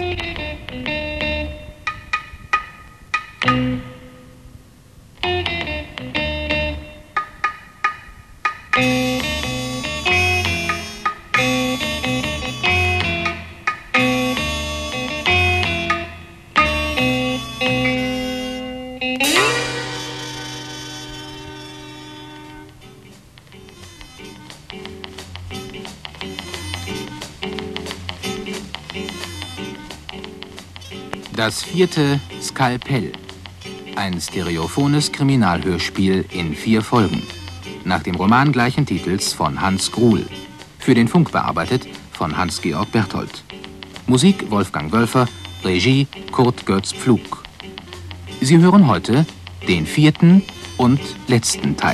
Das 4. Skalpell. Ein stereophones Kriminalhörspiel in 4 Folgen. Nach dem Roman gleichen Titels von Hans Gruhl. Für den Funk bearbeitet von Hans-Georg Berthold. Musik Wolfgang Wölfer, Regie Kurt Götz Pflug. Sie hören heute den 4. und letzten Teil.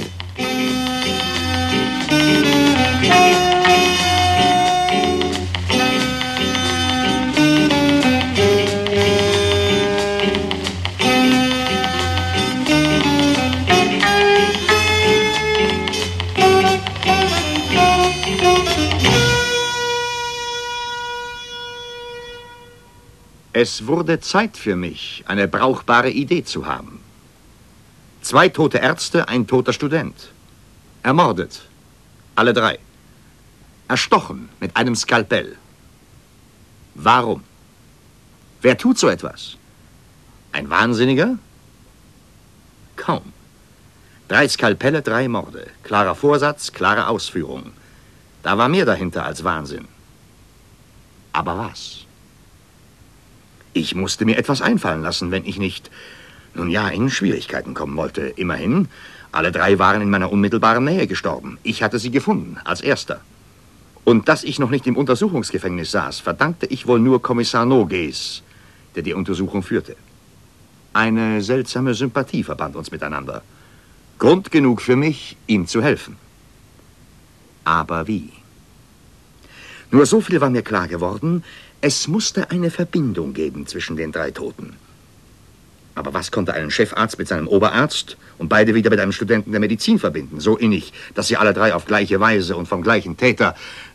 Es wurde Zeit für mich, eine brauchbare Idee zu haben. 2 tote Ärzte, ein toter Student. Ermordet. Alle 3. Erstochen mit einem Skalpell. Warum? Wer tut so etwas? Ein Wahnsinniger? Kaum. 3 Skalpelle, 3 Morde. Klarer Vorsatz, klare Ausführung. Da war mehr dahinter als Wahnsinn. Aber was? Ich musste mir etwas einfallen lassen, wenn ich nicht, nun ja, in Schwierigkeiten kommen wollte. Immerhin, alle 3 waren in meiner unmittelbaren Nähe gestorben. Ich hatte sie gefunden, als Erster. Und dass ich noch nicht im Untersuchungsgefängnis saß, verdankte ich wohl nur Kommissar Nogues, der die Untersuchung führte. Eine seltsame Sympathie verband uns miteinander. Grund genug für mich, ihm zu helfen. Aber wie? Nur so viel war mir klar geworden: Es musste eine Verbindung geben zwischen den 3 Toten. Aber was konnte einen Chefarzt mit seinem Oberarzt und beide wieder mit einem Studenten der Medizin verbinden? So innig, dass sie alle 3 auf gleiche Weise und vom gleichen Täter...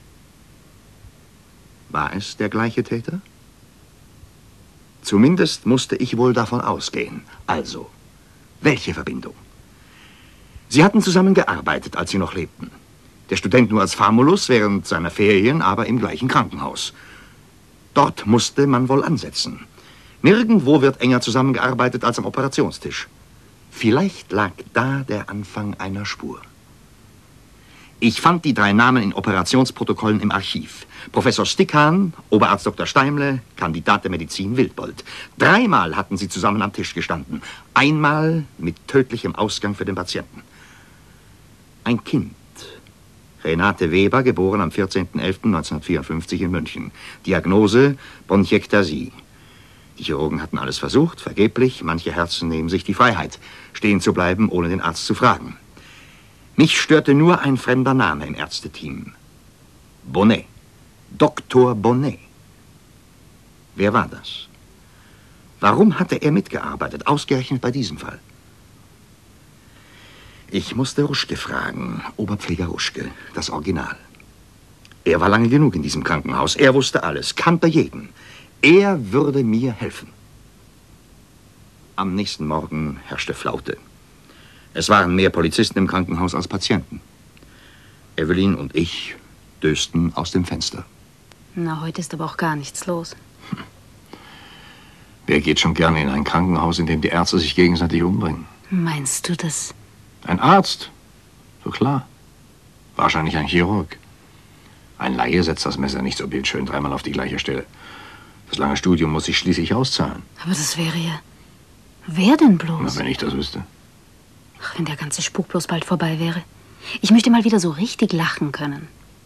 War es der gleiche Täter? Zumindest musste ich wohl davon ausgehen. Also, welche Verbindung? Sie hatten zusammengearbeitet, als sie noch lebten. Der Student nur als Famulus während seiner Ferien, aber im gleichen Krankenhaus. Dort musste man wohl ansetzen. Nirgendwo wird enger zusammengearbeitet als am Operationstisch. Vielleicht lag da der Anfang einer Spur. Ich fand die 3 Namen in Operationsprotokollen im Archiv. Professor Stickhahn, Oberarzt Dr. Steimle, Kandidat der Medizin Wildbold. 3-mal hatten sie zusammen am Tisch gestanden. Einmal mit tödlichem Ausgang für den Patienten. Ein Kind. Renate Weber, geboren am 14.11.1954 in München. Diagnose Bronchiektasie. Die Chirurgen hatten alles versucht, vergeblich. Manche Herzen nehmen sich die Freiheit, stehen zu bleiben, ohne den Arzt zu fragen. Mich störte nur ein fremder Name im Ärzteteam. Bonnet. Dr. Bonnet. Wer war das? Warum hatte er mitgearbeitet, ausgerechnet bei diesem Fall? Ich musste Ruschke fragen, Oberpfleger Ruschke, das Original. Er war lange genug in diesem Krankenhaus. Er wusste alles, kannte jeden. Er würde mir helfen. Am nächsten Morgen herrschte Flaute. Es waren mehr Polizisten im Krankenhaus als Patienten. Evelyn und ich dösten aus dem Fenster. Na, heute ist aber auch gar nichts los. Wer geht schon gerne in ein Krankenhaus, in dem die Ärzte sich gegenseitig umbringen? Meinst du das? Ein Arzt? So klar. Wahrscheinlich ein Chirurg. Ein Laie setzt das Messer nicht so bildschön 3-mal auf die gleiche Stelle. Das lange Studium muss sich schließlich auszahlen. Aber das wäre ja... Wer denn bloß? Na, wenn ich das wüsste. Ach, wenn der ganze Spuk bloß bald vorbei wäre. Ich möchte mal wieder so richtig lachen können.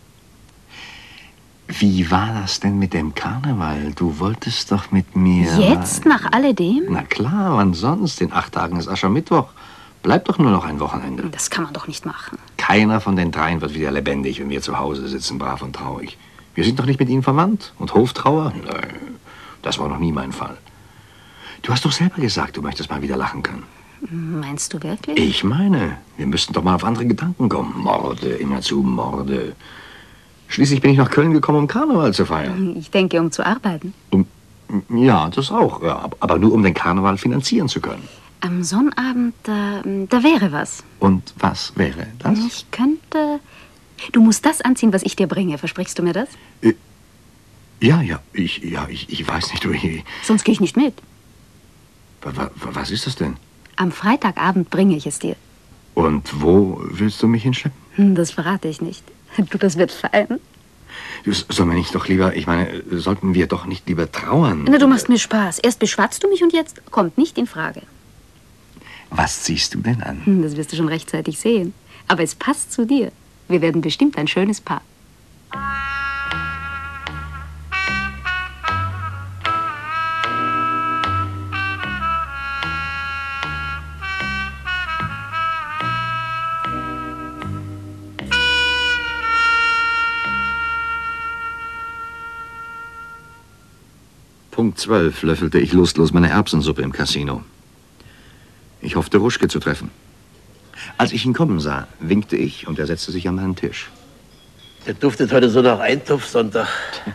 Wie war das denn mit dem Karneval? Du wolltest doch mit mir... Jetzt, nach alledem? Na klar, wann sonst? In 8 Tagen ist Aschermittwoch. Bleibt doch nur noch ein Wochenende. Das kann man doch nicht machen. Keiner von den 3 wird wieder lebendig, wenn wir zu Hause sitzen, brav und traurig. Wir sind doch nicht mit ihnen verwandt. Und Hoftrauer? Nein, das war noch nie mein Fall. Du hast doch selber gesagt, du möchtest mal wieder lachen können. Meinst du wirklich? Ich meine, wir müssten doch mal auf andere Gedanken kommen. Morde, immerzu Morde. Schließlich bin ich nach Köln gekommen, um Karneval zu feiern. Ich denke, um zu arbeiten. Ja, das auch. Ja, aber nur um den Karneval finanzieren zu können. Am Sonnabend, da wäre was. Und was wäre das? Ich könnte... Du musst das anziehen, was ich dir bringe. Versprichst du mir das? Ja, ich weiß nicht, wie... Sonst gehe ich nicht mit. Was ist das denn? Am Freitagabend bringe ich es dir. Und wo willst du mich hinschleppen? Das verrate ich nicht. Du, das wird fein. Sollen wir nicht doch lieber, ich meine, sollten wir doch nicht lieber trauern? Na, du machst mir Spaß. Erst beschwatzt du mich und jetzt kommt nicht in Frage. Was ziehst du denn an? Das wirst du schon rechtzeitig sehen. Aber es passt zu dir. Wir werden bestimmt ein schönes Paar. Punkt 12 löffelte ich lustlos meine Erbsensuppe im Casino. Ich hoffte, Ruschke zu treffen. Als ich ihn kommen sah, winkte ich und er setzte sich an meinen Tisch. Der duftet heute so nach Eintopfsonntag.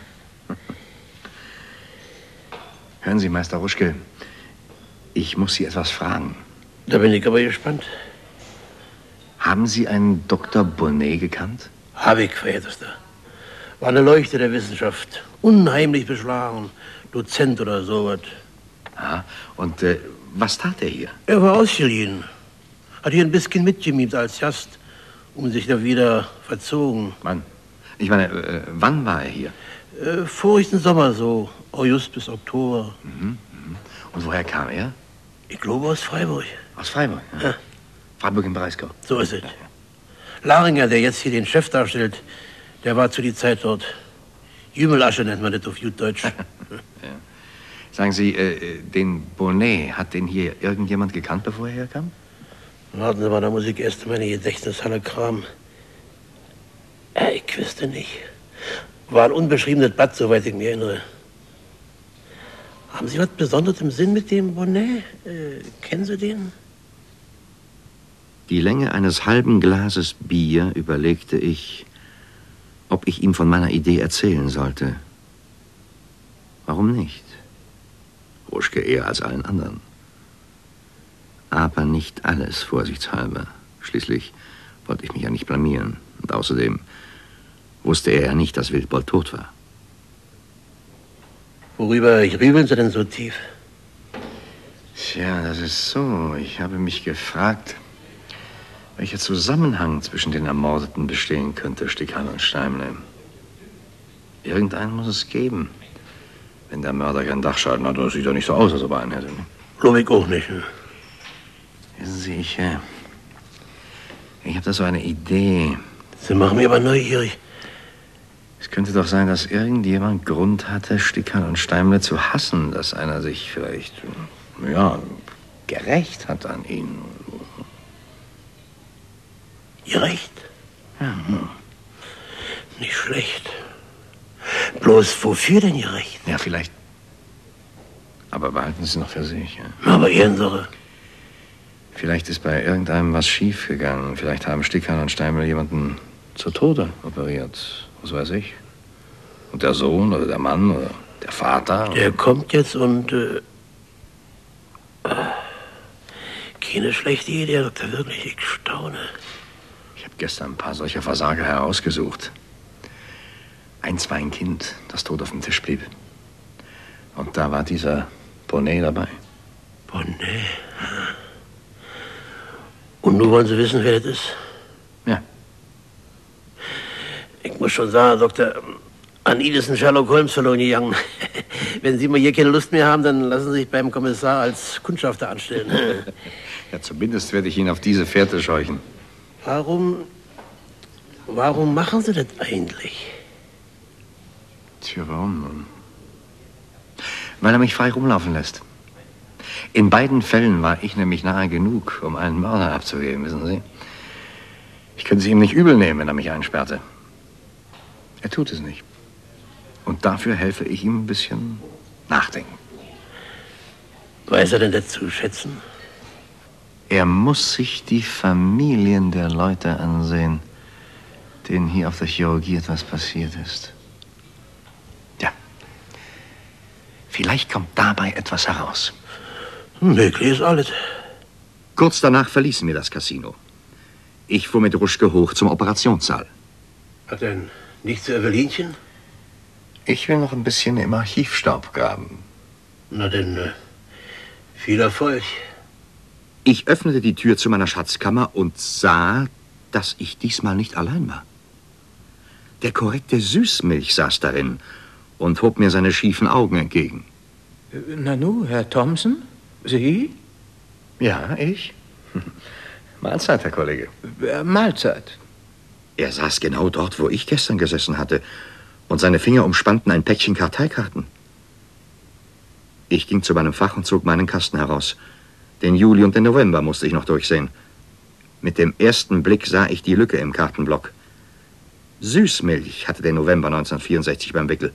Hören Sie, Meister Ruschke, ich muss Sie etwas fragen. Da bin ich aber gespannt. Haben Sie einen Dr. Bonnet gekannt? Habe ich, verehrtester. War eine Leuchte der Wissenschaft. Unheimlich beschlagen. Dozent oder sowas. Ah, und was tat er hier? Er war ausgeliehen. Hat hier ein bisschen mitgemimt als Gast, um sich da wieder verzogen. Wann? Ich meine, wann war er hier? Vorigen Sommer so, August bis Oktober. Und woher kam er? Ich glaube aus Freiburg. Aus Freiburg? Ja. Freiburg im Breisgau. So ist es. Laringer, der jetzt hier den Chef darstellt, der war zu die Zeit dort. Jümelasche nennt man das auf gut Deutsch. Ja. Sagen Sie, den Bonnet, hat den hier irgendjemand gekannt, bevor er herkam? Warten Sie mal, da muss ich erst meine Gedächtnishalle kramen. Ich wüsste nicht. War ein unbeschriebenes Blatt, soweit ich mich erinnere. Haben Sie was Besonderes im Sinn mit dem Bonnet? Kennen Sie den? Die Länge eines halben Glases Bier überlegte ich, ob ich ihm von meiner Idee erzählen sollte. Warum nicht? Ruschke eher als allen anderen. Aber nicht alles, vorsichtshalber. Schließlich wollte ich mich ja nicht blamieren. Und außerdem wusste er ja nicht, dass Wildbold tot war. Worüber grübeln Sie denn so tief? Tja, das ist so. Ich habe mich gefragt, welcher Zusammenhang zwischen den Ermordeten bestehen könnte, Stickhahn und Steimle. Irgendeinen muss es geben. Wenn der Mörder keinen Dachschaden hat, das sieht doch nicht so aus, als ob er einen hätte. Glaube ich auch nicht. Ne? Wissen Sie, ich habe da so eine Idee. Sie machen mich aber neugierig. Es könnte doch sein, dass irgendjemand Grund hatte, Stickhahn und Steimle zu hassen, dass einer sich vielleicht, ja, gerächt hat an ihnen. Gerecht? Ja. Nicht schlecht. Bloß wofür denn gerecht? Ja, vielleicht. Aber behalten Sie es noch für sich. Ja? Aber Ehrensache. Vielleicht ist bei irgendeinem was schiefgegangen. Vielleicht haben Stickhahn und Steimle jemanden zu Tode operiert. Was weiß ich. Und der Sohn oder der Mann oder der Vater. Der kommt jetzt und... keine schlechte Idee, Doktor, wirklich. Ich staune. Ich habe gestern ein paar solcher Versager herausgesucht. Eins war ein Kind, das tot auf dem Tisch blieb. Und da war dieser Bonnet dabei. Bonnet? Und nun wollen Sie wissen, wer das ist? Ja. Ich muss schon sagen, Doktor, an Ihnen ist ein Sherlock Holmes verloren gegangen. Wenn Sie mal hier keine Lust mehr haben, dann lassen Sie sich beim Kommissar als Kundschafter anstellen. Ja, zumindest werde ich ihn auf diese Fährte scheuchen. Warum machen Sie das eigentlich? Tja, warum nun? Weil er mich frei rumlaufen lässt. In beiden Fällen war ich nämlich nahe genug, um einen Mörder abzuheben, wissen Sie. Ich könnte es ihm nicht übel nehmen, wenn er mich einsperrte. Er tut es nicht. Und dafür helfe ich ihm ein bisschen nachdenken. Weiß er denn das zu schätzen? Er muss sich die Familien der Leute ansehen, denen hier auf der Chirurgie etwas passiert ist. Ja. Vielleicht kommt dabei etwas heraus. Möglich ist alles. Kurz danach verließen wir das Casino. Ich fuhr mit Ruschke hoch zum Operationssaal. Hat denn nicht zu Evelinchen? Ich will noch ein bisschen im Archivstaub graben. Na denn, viel Erfolg. Ich öffnete die Tür zu meiner Schatzkammer und sah, dass ich diesmal nicht allein war. Der korrekte Süßmilch saß darin und hob mir seine schiefen Augen entgegen. Nanu, Herr Thompson? Sie? Ja, ich. Mahlzeit, Herr Kollege. Mahlzeit. Er saß genau dort, wo ich gestern gesessen hatte, und seine Finger umspannten ein Päckchen Karteikarten. Ich ging zu meinem Fach und zog meinen Kasten heraus. Den Juli und den November musste ich noch durchsehen. Mit dem ersten Blick sah ich die Lücke im Kartenblock. Süßmilch hatte den November 1964 beim Wickel.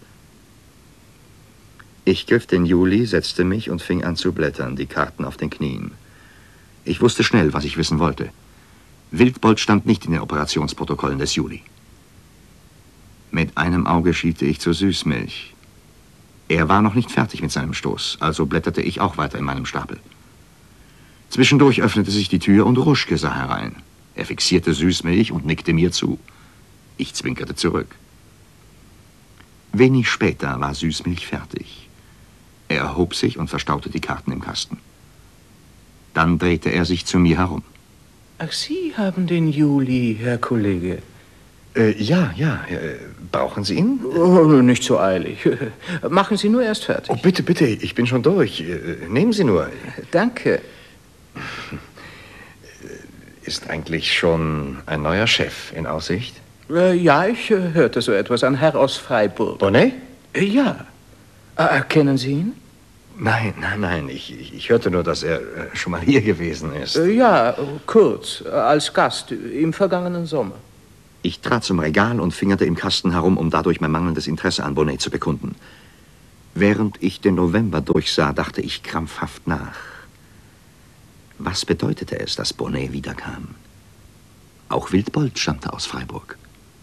Ich griff den Juli, setzte mich und fing an zu blättern, die Karten auf den Knien. Ich wusste schnell, was ich wissen wollte. Wildbold stand nicht in den Operationsprotokollen des Juli. Mit einem Auge schielte ich zur Süßmilch. Er war noch nicht fertig mit seinem Stoß, also blätterte ich auch weiter in meinem Stapel. Zwischendurch öffnete sich die Tür und Ruschke sah herein. Er fixierte Süßmilch und nickte mir zu. Ich zwinkerte zurück. Wenig später war Süßmilch fertig. Er erhob sich und verstaute die Karten im Kasten. Dann drehte er sich zu mir herum. Ach, Sie haben den Juli, Herr Kollege. Ja. Brauchen Sie ihn? Oh, nicht so eilig. Machen Sie nur erst fertig. Oh, bitte, ich bin schon durch. Nehmen Sie nur. Danke. Ist eigentlich schon ein neuer Chef in Aussicht? Ja, ich hörte so etwas. Ein Herr aus Freiburg. Bonnet? Ja. Kennen Sie ihn? Nein. Ich hörte nur, dass er schon mal hier gewesen ist. Ja, kurz, als Gast im vergangenen Sommer. Ich trat zum Regal und fingerte im Kasten herum, um dadurch mein mangelndes Interesse an Bonnet zu bekunden. Während ich den November durchsah, dachte ich krampfhaft nach. Was bedeutete es, dass Bonnet wiederkam? Auch Wildbold stammte aus Freiburg.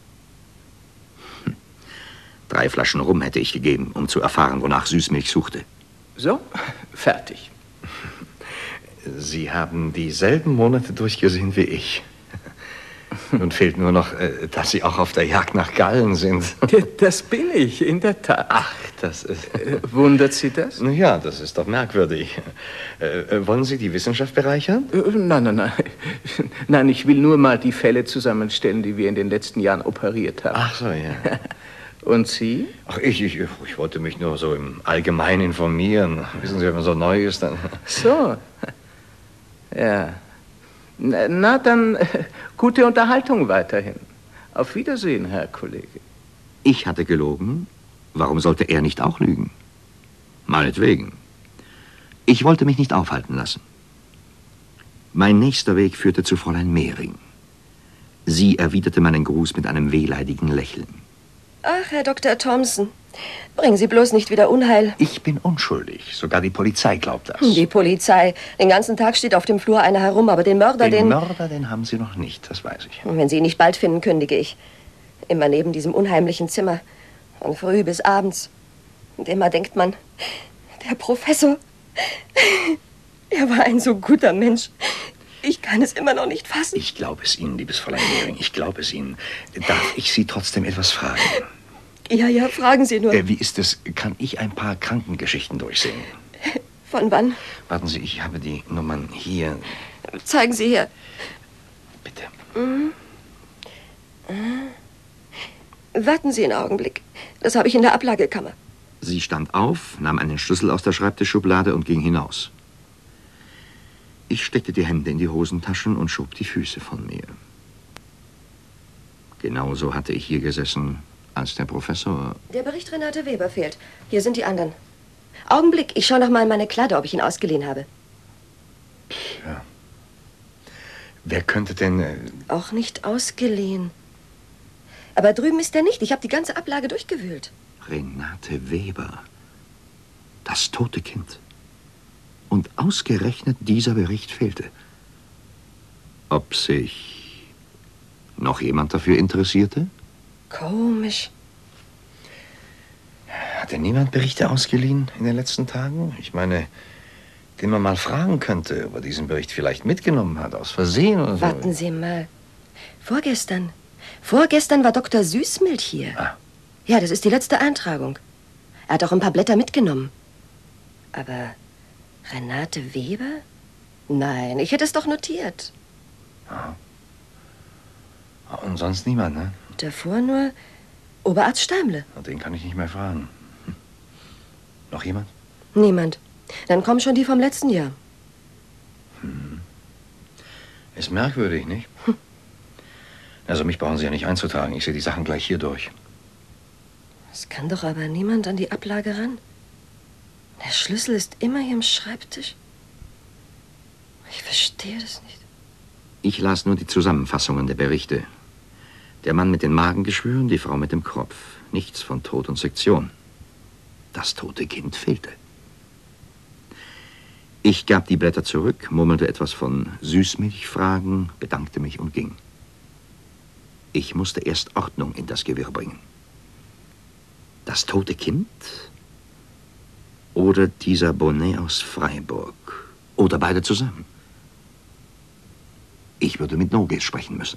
3 Flaschen Rum hätte ich gegeben, um zu erfahren, wonach Süßmilch suchte. So, fertig. Sie haben dieselben Monate durchgesehen wie ich. Nun fehlt nur noch, dass Sie auch auf der Jagd nach Gallen sind. Das bin ich, in der Tat. Ach, das ist... Wundert Sie das? Ja, das ist doch merkwürdig. Wollen Sie die Wissenschaft bereichern? Nein. Nein, ich will nur mal die Fälle zusammenstellen, die wir in den letzten Jahren operiert haben. Ach so, ja. Und Sie? Ach, ich wollte mich nur so im Allgemeinen informieren. Wissen Sie, wenn man so neu ist, dann... So. Ja. Na, dann gute Unterhaltung weiterhin. Auf Wiedersehen, Herr Kollege. Ich hatte gelogen. Warum sollte er nicht auch lügen? Meinetwegen. Ich wollte mich nicht aufhalten lassen. Mein nächster Weg führte zu Fräulein Mehring. Sie erwiderte meinen Gruß mit einem wehleidigen Lächeln. Ach, Herr Dr. Thompson, bringen Sie bloß nicht wieder Unheil. Ich bin unschuldig. Sogar die Polizei glaubt das. Die Polizei. Den ganzen Tag steht auf dem Flur einer herum, aber den Mörder, Den Mörder, den haben Sie noch nicht, das weiß ich. Wenn Sie ihn nicht bald finden, kündige ich. Immer neben diesem unheimlichen Zimmer. Von früh bis abends. Und immer denkt man, der Professor, er war ein so guter Mensch. Ich kann es immer noch nicht fassen. Ich glaube es Ihnen, liebes Fräulein Mehring. Ich glaube es Ihnen. Darf ich Sie trotzdem etwas fragen? Ja, fragen Sie nur. Wie ist es? Kann ich ein paar Krankengeschichten durchsehen? Von wann? Warten Sie, ich habe die Nummern hier. Zeigen Sie her. Bitte. Warten Sie einen Augenblick. Das habe ich in der Ablagekammer. Sie stand auf, nahm einen Schlüssel aus der Schreibtischschublade und ging hinaus. Ich steckte die Hände in die Hosentaschen und schob die Füße von mir. Genauso hatte ich hier gesessen, als der Professor... Der Bericht Renate Weber fehlt. Hier sind die anderen. Augenblick, ich schaue noch mal in meine Kladde, ob ich ihn ausgeliehen habe. Ja. Wer könnte denn... Auch nicht ausgeliehen. Aber drüben ist er nicht. Ich habe die ganze Ablage durchgewühlt. Renate Weber. Das tote Kind. Und ausgerechnet dieser Bericht fehlte. Ob sich noch jemand dafür interessierte? Komisch. denn niemand Berichte ausgeliehen in den letzten Tagen? Ich meine, den man mal fragen könnte, ob er diesen Bericht vielleicht mitgenommen hat, aus Versehen oder so. Warten Sie mal. Vorgestern war Dr. Süßmilch hier. Ah. Ja, das ist die letzte Eintragung. Er hat auch ein paar Blätter mitgenommen. Aber Renate Weber? Nein, ich hätte es doch notiert. Ja. Und sonst niemand, ne? Davor nur Oberarzt Steimle. Und den kann ich nicht mehr fragen. Noch jemand? Niemand. Dann kommen schon die vom letzten Jahr. Ist merkwürdig, nicht? Also mich brauchen Sie ja nicht einzutragen. Ich sehe die Sachen gleich hier durch. Es kann doch aber niemand an die Ablage ran. Der Schlüssel ist immer hier am Schreibtisch. Ich verstehe das nicht. Ich las nur die Zusammenfassungen der Berichte. Der Mann mit den Magengeschwüren, die Frau mit dem Kropf. Nichts von Tod und Sektion. Das tote Kind fehlte. Ich gab die Blätter zurück, murmelte etwas von Süßmilchfragen, bedankte mich und ging. Ich musste erst Ordnung in das Gewirr bringen. Das tote Kind? Oder dieser Bonnet aus Freiburg? Oder beide zusammen? Ich würde mit Nogues sprechen müssen.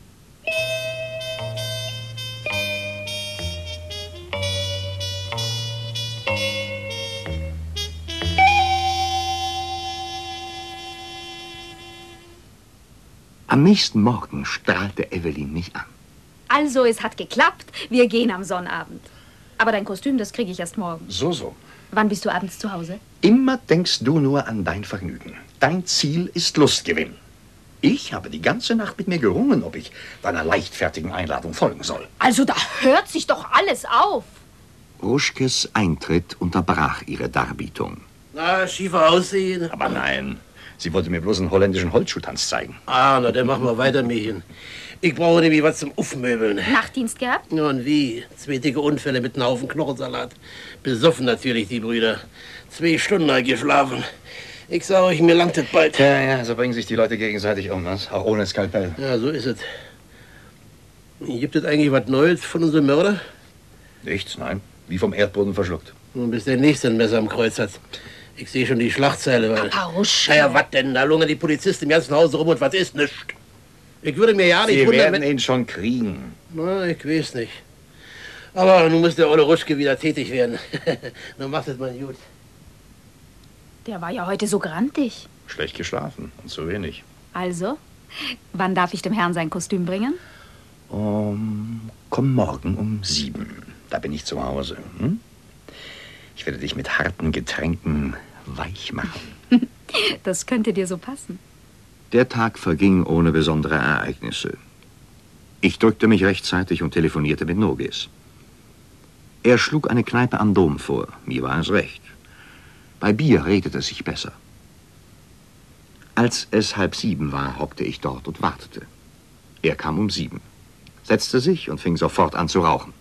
Am nächsten Morgen strahlte Evelyn mich an. Also, es hat geklappt. Wir gehen am Sonnabend. Aber dein Kostüm, das kriege ich erst morgen. So. Wann bist du abends zu Hause? Immer denkst du nur an dein Vergnügen. Dein Ziel ist Lustgewinn. Ich habe die ganze Nacht mit mir gerungen, ob ich deiner leichtfertigen Einladung folgen soll. Also, da hört sich doch alles auf. Ruschkes Eintritt unterbrach ihre Darbietung. Na, schiefer aussehen. Aber nein, sie wollte mir bloß einen holländischen Holzschuhtanz zeigen. Ah, na, dann machen wir weiter, Mädchen. Ich brauche nämlich was zum Aufmöbeln. Nachtdienst gehabt? Ja, und wie? 2 dicke Unfälle mit einem Haufen Knochensalat. Besoffen natürlich, die Brüder. 2 Stunden halt geschlafen. Ich sag euch, mir langt das bald. Ja, so bringen sich die Leute gegenseitig um, was? Auch ohne Skalpell. Ja, so ist es. Gibt es eigentlich was Neues von unserem Mörder? Nichts, nein. Wie vom Erdboden verschluckt. Nun, bis der Nächste ein Messer am Kreuz hat. Ich sehe schon die Schlagzeile, weil... Papa Ruschke. Naja, was denn? Da lungern die Polizisten im ganzen Haus rum und was ist nichts? Ich würde mir ja nicht Sie wundern, werden ihn schon kriegen. Na, ich weiß nicht. Aber nun muss der Olle Ruschke wieder tätig werden. Nun macht es mal gut. Der war ja heute so grantig. Schlecht geschlafen und zu wenig. Also, wann darf ich dem Herrn sein Kostüm bringen? Komm morgen um 7. Da bin ich zu Hause. Hm? Ich werde dich mit harten Getränken weich machen. Das könnte dir so passen. Der Tag verging ohne besondere Ereignisse. Ich drückte mich rechtzeitig und telefonierte mit Nogues. Er schlug eine Kneipe am Dom vor. Mir war es recht. Bei Bier redete es sich besser. Als es 6:30 war, hockte ich dort und wartete. Er kam um 7, setzte sich und fing sofort an zu rauchen.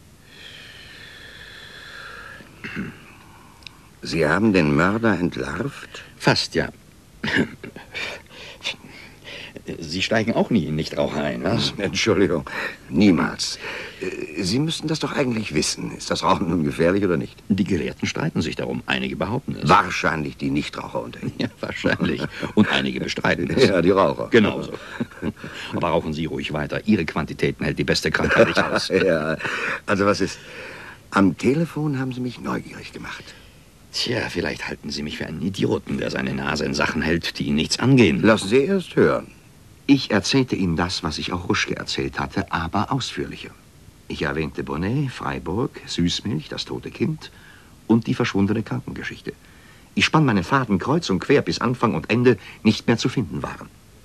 Sie haben den Mörder entlarvt? Fast, ja. Sie steigen auch nie in Nichtraucher ein, was? Entschuldigung, niemals. Sie müssten das doch eigentlich wissen. Ist das Rauchen nun gefährlich oder nicht? Die Gelehrten streiten sich darum. Einige behaupten es. Wahrscheinlich die Nichtraucher unter Ihnen. Ja, wahrscheinlich. Und einige bestreiten es. Ja, die Raucher. Genau so. Aber rauchen Sie ruhig weiter. Ihre Quantitäten hält die beste Krankheit nicht aus. Ja, also was ist? Am Telefon haben Sie mich neugierig gemacht. Tja, vielleicht halten Sie mich für einen Idioten, der seine Nase in Sachen hält, die ihn nichts angehen. Lassen Sie erst hören. Ich erzählte ihm das, was ich auch Ruschke erzählt hatte, aber ausführlicher. Ich erwähnte Bonnet, Freiburg, Süßmilch, das tote Kind und die verschwundene Krankengeschichte. Ich spann meinen Faden kreuz und quer, bis Anfang und Ende nicht mehr zu finden waren.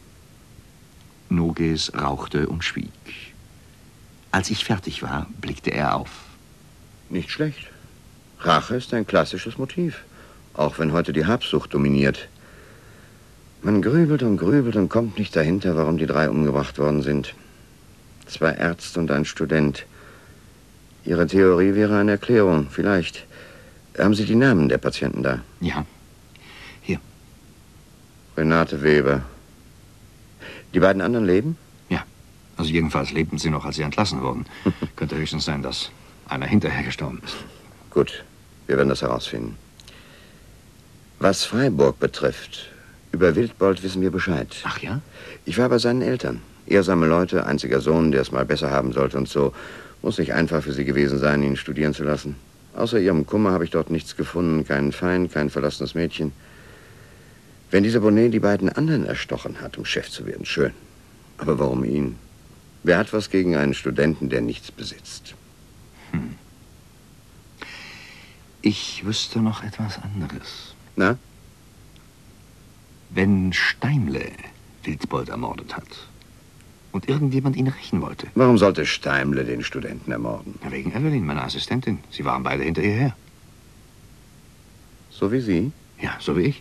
Nogues rauchte und schwieg. Als ich fertig war, blickte er auf. Nicht schlecht. Rache ist ein klassisches Motiv, auch wenn heute die Habsucht dominiert. Man grübelt und kommt nicht dahinter, warum die 3 umgebracht worden sind. 2 Ärzte und ein Student. Ihre Theorie wäre eine Erklärung, vielleicht. Haben Sie die Namen der Patienten da? Ja, hier. Renate Weber. Die beiden anderen leben? Ja, also jedenfalls lebten sie noch, als sie entlassen wurden. Könnte höchstens sein, dass einer hinterher gestorben ist. Gut. Wir werden das herausfinden. Was Freiburg betrifft, über Wildbold wissen wir Bescheid. Ach ja? Ich war bei seinen Eltern. Ehrsame Leute, einziger Sohn, der es mal besser haben sollte und so. Muss nicht einfach für sie gewesen sein, ihn studieren zu lassen. Außer ihrem Kummer habe ich dort nichts gefunden. Keinen Feind, kein verlassenes Mädchen. Wenn dieser Bonnet die beiden anderen erstochen hat, um Chef zu werden, schön. Aber warum ihn? Wer hat was gegen einen Studenten, der nichts besitzt? Ich wüsste noch etwas anderes. Na? Wenn Steimle Wildbold ermordet hat und irgendjemand ihn rächen wollte. Warum sollte Steimle den Studenten ermorden? Wegen Evelyn, meiner Assistentin. Sie waren beide hinter ihr her. So wie Sie? Ja, so wie ich.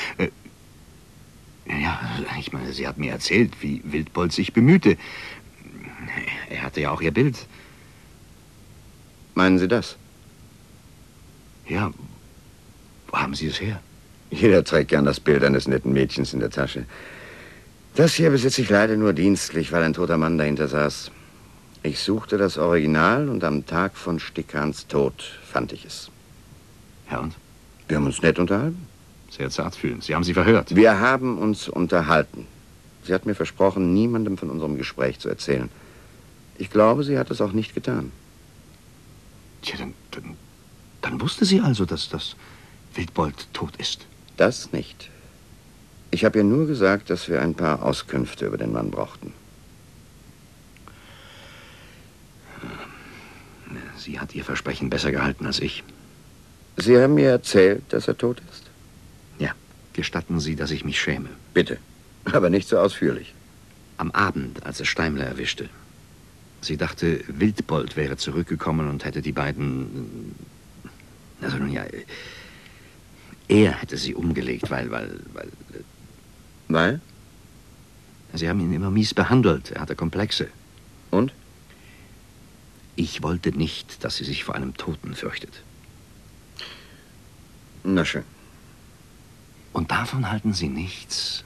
Ja, ich meine, sie hat mir erzählt, wie Wildbold sich bemühte. Er hatte ja auch ihr Bild. Meinen Sie das? Ja, wo haben Sie es her? Jeder trägt gern das Bild eines netten Mädchens in der Tasche. Das hier besitze ich leider nur dienstlich, weil ein toter Mann dahinter saß. Ich suchte das Original und am Tag von Stickhans Tod fand ich es. Ja, und? Wir haben uns nett unterhalten. Sehr zartfühlend. Sie haben sie verhört. Wir haben uns unterhalten. Sie hat mir versprochen, niemandem von unserem Gespräch zu erzählen. Ich glaube, sie hat es auch nicht getan. Tja, dann wusste sie also, dass Wildbold tot ist. Das nicht. Ich habe ihr nur gesagt, dass wir ein paar Auskünfte über den Mann brauchten. Sie hat ihr Versprechen besser gehalten als ich. Sie haben mir erzählt, dass er tot ist? Ja, gestatten Sie, dass ich mich schäme. Bitte, aber nicht so ausführlich. Am Abend, als es Steimler erwischte. Sie dachte, Wildbold wäre zurückgekommen und hätte die beiden... Also nun ja, er hätte sie umgelegt, weil... Weil? Sie haben ihn immer mies behandelt. Er hatte Komplexe. Und? Ich wollte nicht, dass sie sich vor einem Toten fürchtet. Na schön. Und davon halten Sie nichts?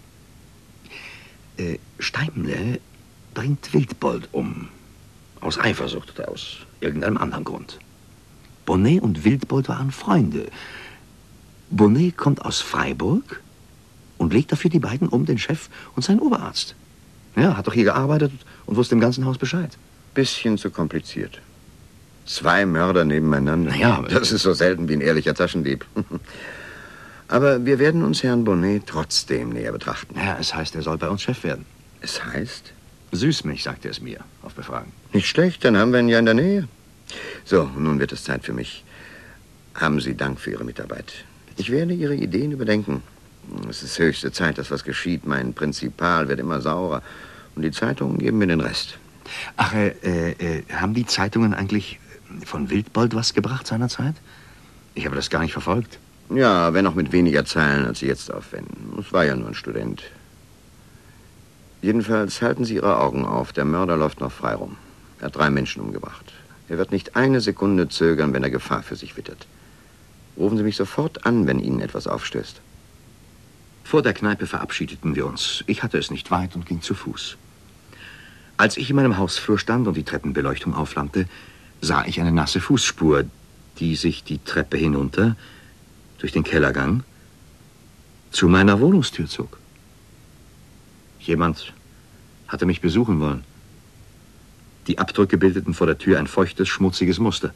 Steimle bringt Wildbold um. Aus Eifersucht oder aus irgendeinem anderen Grund. Bonnet und Wildbold waren Freunde. Bonnet kommt aus Freiburg und legt dafür die beiden um, den Chef und seinen Oberarzt. Ja, hat doch hier gearbeitet und wusste im ganzen Haus Bescheid. Bisschen zu kompliziert. 2 Mörder nebeneinander. Naja, das ist so selten wie ein ehrlicher Taschendieb. Aber wir werden uns Herrn Bonnet trotzdem näher betrachten. Ja, es heißt, er soll bei uns Chef werden. Es heißt? Süßmilch, sagte es mir, auf Befragen. Nicht schlecht, dann haben wir ihn ja in der Nähe. So, nun wird es Zeit für mich. Haben Sie Dank für Ihre Mitarbeit. Ich werde Ihre Ideen überdenken. Es ist höchste Zeit, dass was geschieht. Mein Prinzipal wird immer saurer. Und die Zeitungen geben mir den Rest. Ach, haben die Zeitungen eigentlich von Wildbold was gebracht seinerzeit? Ich habe das gar nicht verfolgt. Ja, wenn auch mit weniger Zeilen, als Sie jetzt aufwenden. Es war ja nur ein Student. Jedenfalls halten Sie Ihre Augen auf. Der Mörder läuft noch frei rum. Er hat 3 Menschen umgebracht. Er wird nicht eine Sekunde zögern, wenn er Gefahr für sich wittert. Rufen Sie mich sofort an, wenn Ihnen etwas aufstößt. Vor der Kneipe verabschiedeten wir uns. Ich hatte es nicht weit und ging zu Fuß. Als ich in meinem Hausflur stand und die Treppenbeleuchtung aufflammte, sah ich eine nasse Fußspur, die sich die Treppe hinunter, durch den Kellergang, zu meiner Wohnungstür zog. Jemand hatte mich besuchen wollen. Die Abdrücke bildeten vor der Tür ein feuchtes, schmutziges Muster.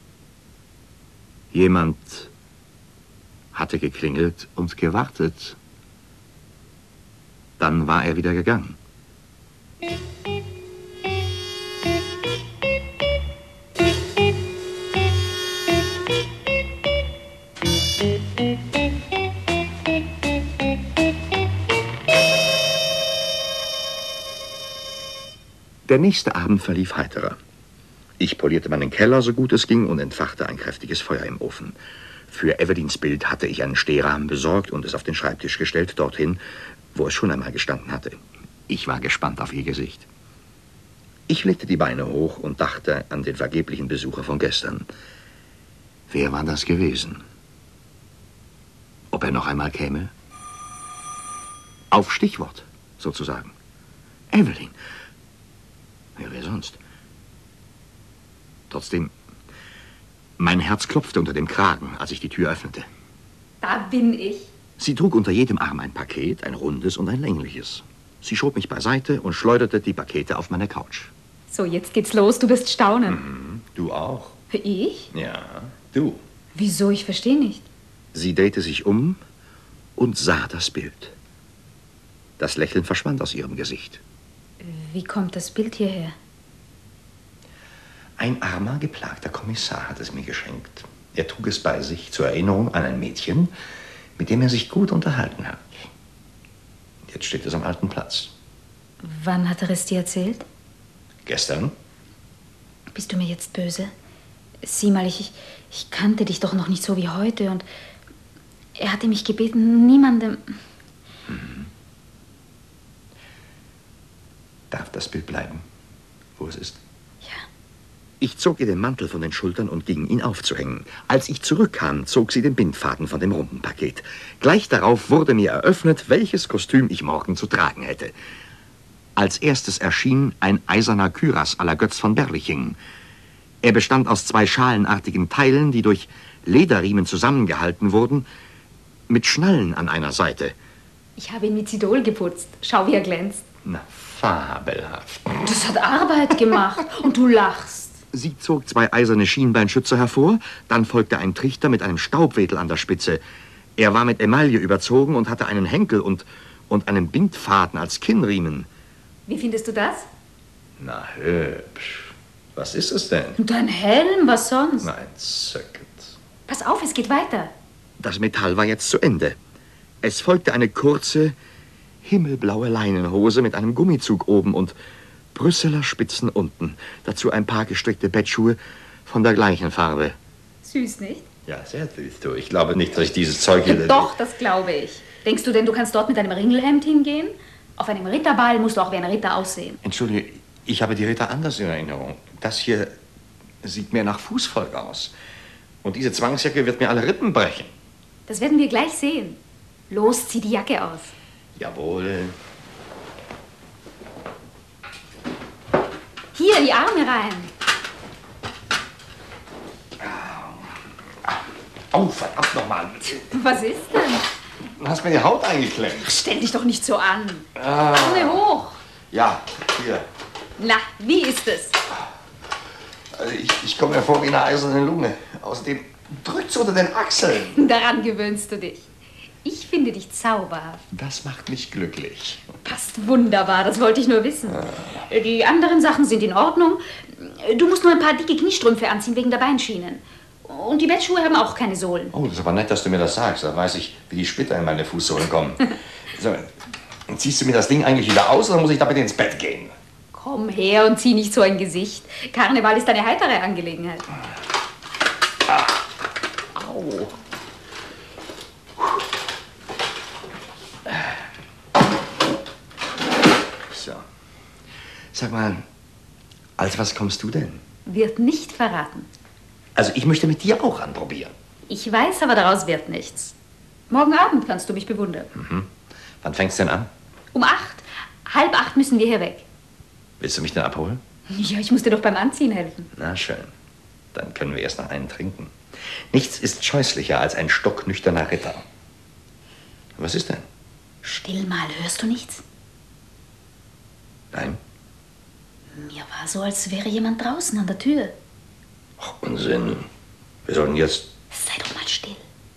Jemand hatte geklingelt und gewartet. Dann war er wieder gegangen. Der nächste Abend verlief heiterer. Ich polierte meinen Keller, so gut es ging, und entfachte ein kräftiges Feuer im Ofen. Für Evelyns Bild hatte ich einen Stehrahmen besorgt und es auf den Schreibtisch gestellt, dorthin, wo es schon einmal gestanden hatte. Ich war gespannt auf ihr Gesicht. Ich legte die Beine hoch und dachte an den vergeblichen Besucher von gestern. Wer war das gewesen? Ob er noch einmal käme? Auf Stichwort, sozusagen. Evelyn. Ja, wer sonst? Trotzdem, Mein Herz klopfte unter dem Kragen, als ich die Tür öffnete. Da bin ich. Sie trug unter jedem Arm ein Paket, ein rundes und ein längliches. Sie schob mich beiseite und schleuderte die Pakete auf meine Couch. So, jetzt geht's los. Du wirst staunen. Du auch? Ich? Ja, du. Wieso? Ich verstehe nicht. Sie drehte sich um und sah das Bild. Das Lächeln verschwand aus ihrem Gesicht. Wie kommt das Bild hierher? Ein armer, geplagter Kommissar hat es mir geschenkt. Er trug es bei sich zur Erinnerung an ein Mädchen, mit dem er sich gut unterhalten hat. Jetzt steht es am alten Platz. Wann hat er es dir erzählt? Gestern? Bist du mir jetzt böse? Sieh mal, ich kannte dich doch noch nicht so wie heute und er hatte mich gebeten, niemandem... Darf das Bild bleiben, wo es ist? Ja. Ich zog ihr den Mantel von den Schultern und ging, ihn aufzuhängen. Als ich zurückkam, zog sie den Bindfaden von dem runden Paket. Gleich darauf wurde mir eröffnet, welches Kostüm ich morgen zu tragen hätte. Als erstes erschien ein eiserner Kürass à la Götz von Berlichingen. Er bestand aus 2 schalenartigen Teilen, die durch Lederriemen zusammengehalten wurden, mit Schnallen an einer Seite. Ich habe ihn mit Sidol geputzt. Schau, wie er glänzt. Na, fabelhaft. Das hat Arbeit gemacht und du lachst. Sie zog 2 eiserne Schienbeinschützer hervor, dann folgte ein Trichter mit einem Staubwedel an der Spitze. Er war mit Emaille überzogen und hatte einen Henkel und einen Bindfaden als Kinnriemen. Wie findest du das? Na, hübsch. Was ist es denn? Dein Helm, was sonst? Na, entzückend. Pass auf, es geht weiter. Das Metall war jetzt zu Ende. Es folgte eine kurze, himmelblaue Leinenhose mit einem Gummizug oben und Brüsseler Spitzen unten. Dazu ein paar gestrickte Bettschuhe von der gleichen Farbe. Süß, nicht? Ja, sehr süß, du. Ich glaube nicht, dass ich dieses Zeug hier... Doch, das glaube ich. Denkst du denn, du kannst dort mit einem Ringelhemd hingehen? Auf einem Ritterball musst du auch wie ein Ritter aussehen. Entschuldige, ich habe die Ritter anders in Erinnerung. Das hier sieht mehr nach Fußvolk aus. Und diese Zwangsjacke wird mir alle Rippen brechen. Das werden wir gleich sehen. Los, zieh die Jacke aus. Jawohl. Hier, die Arme rein. Au, verdammt nochmal. Was ist denn? Du hast mir die Haut eingeklemmt. Stell dich doch nicht so an. Arme hoch. Ja, hier. Na, wie ist es? Also ich komme mir vor wie eine eiserne Lunge. Außerdem drückt's unter den Achseln. Daran gewöhnst du dich. Ich finde dich zauberhaft. Das macht mich glücklich. Passt wunderbar, das wollte ich nur wissen. Die anderen Sachen sind in Ordnung. Du musst nur ein paar dicke Kniestrümpfe anziehen wegen der Beinschienen. Und die Bettschuhe haben auch keine Sohlen. Oh, das ist aber nett, dass du mir das sagst. Da weiß ich, wie die Splitter in meine Fußsohlen kommen. So, ziehst du mir das Ding eigentlich wieder aus oder muss ich damit ins Bett gehen? Komm her und zieh nicht so ein Gesicht. Karneval ist eine heitere Angelegenheit. Au. So. Sag mal, als was kommst du denn? Wird nicht verraten. Also ich möchte mit dir auch anprobieren. Ich weiß, aber daraus wird nichts. Morgen Abend kannst du mich bewundern. Wann fängt's denn an? Um 8. 7:30 müssen wir hier weg. Willst du mich denn abholen? Ja, ich muss dir doch beim Anziehen helfen. Na schön. Dann können wir erst noch einen trinken. Nichts ist scheußlicher als ein stocknüchterner Ritter. Was ist denn? Still mal, hörst du nichts? Nein? Mir war so, als wäre jemand draußen an der Tür. Ach, Unsinn. Wir sollten jetzt... Sei doch mal still.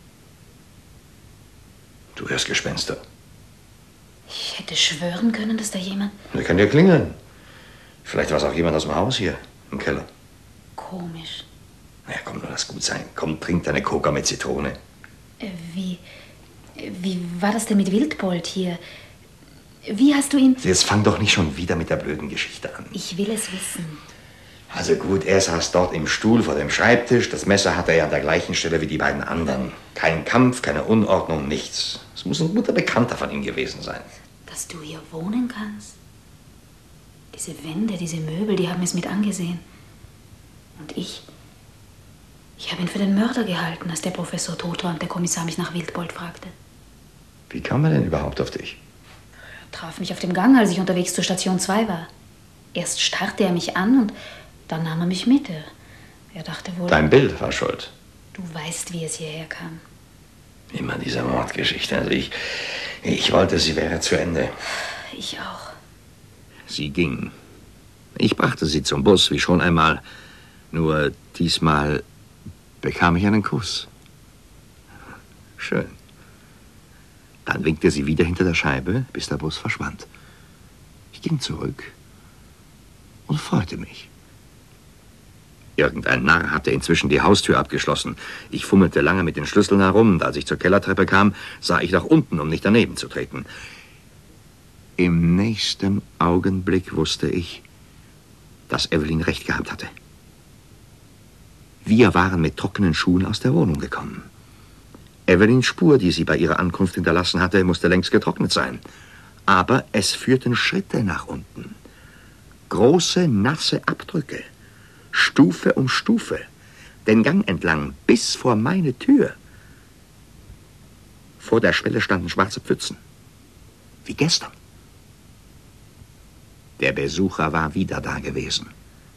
Du hörst Gespenster. Ich hätte schwören können, dass da jemand... Der kann ja klingeln. Vielleicht war es auch jemand aus dem Haus hier, im Keller. Komisch. Na ja, komm, nur lass gut sein. Komm, trink deine Coca mit Zitrone. Wie war das denn mit Wildbold hier? Wie hast du ihn... Jetzt fang doch nicht schon wieder mit der blöden Geschichte an. Ich will es wissen. Also gut, er saß dort im Stuhl vor dem Schreibtisch. Das Messer hatte er an der gleichen Stelle wie die beiden anderen. Kein Kampf, keine Unordnung, nichts. Es muss ein guter Bekannter von ihm gewesen sein. Dass du hier wohnen kannst? Diese Wände, diese Möbel, die haben es mit angesehen. Und ich habe ihn für den Mörder gehalten, als der Professor tot war und der Kommissar mich nach Wildbold fragte. Wie kam er denn überhaupt auf dich? Er traf mich auf dem Gang, als ich unterwegs zur Station 2 war. Erst starrte er mich an und dann nahm er mich mit. Er dachte wohl... Dein Bild war schuld. Du weißt, wie es hierher kam. Immer diese Mordgeschichte. Also ich wollte, sie wäre zu Ende. Ich auch. Sie ging. Ich brachte sie zum Bus, wie schon einmal. Nur diesmal bekam ich einen Kuss. Schön. Dann winkte sie wieder hinter der Scheibe, bis der Bus verschwand. Ich ging zurück und freute mich. Irgendein Narr hatte inzwischen die Haustür abgeschlossen. Ich fummelte lange mit den Schlüsseln herum, und als ich zur Kellertreppe kam, sah ich nach unten, um nicht daneben zu treten. Im nächsten Augenblick wusste ich, dass Evelyn recht gehabt hatte. Wir waren mit trockenen Schuhen aus der Wohnung gekommen. Evelyns Spur, die sie bei ihrer Ankunft hinterlassen hatte, musste längst getrocknet sein. Aber es führten Schritte nach unten. Große, nasse Abdrücke. Stufe um Stufe. Den Gang entlang, bis vor meine Tür. Vor der Schwelle standen schwarze Pfützen. Wie gestern. Der Besucher war wieder da gewesen.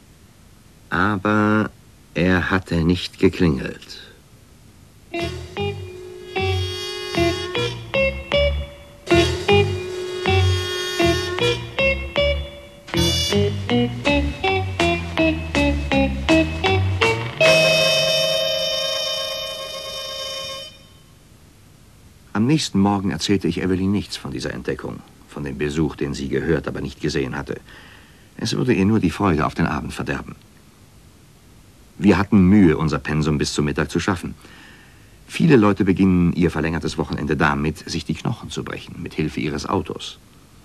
Aber er hatte nicht geklingelt. Am nächsten Morgen erzählte ich Evelyn nichts von dieser Entdeckung, von dem Besuch, den sie gehört, aber nicht gesehen hatte. Es würde ihr nur die Freude auf den Abend verderben. Wir hatten Mühe, unser Pensum bis zum Mittag zu schaffen. Viele Leute beginnen ihr verlängertes Wochenende damit, sich die Knochen zu brechen, mit Hilfe ihres Autos.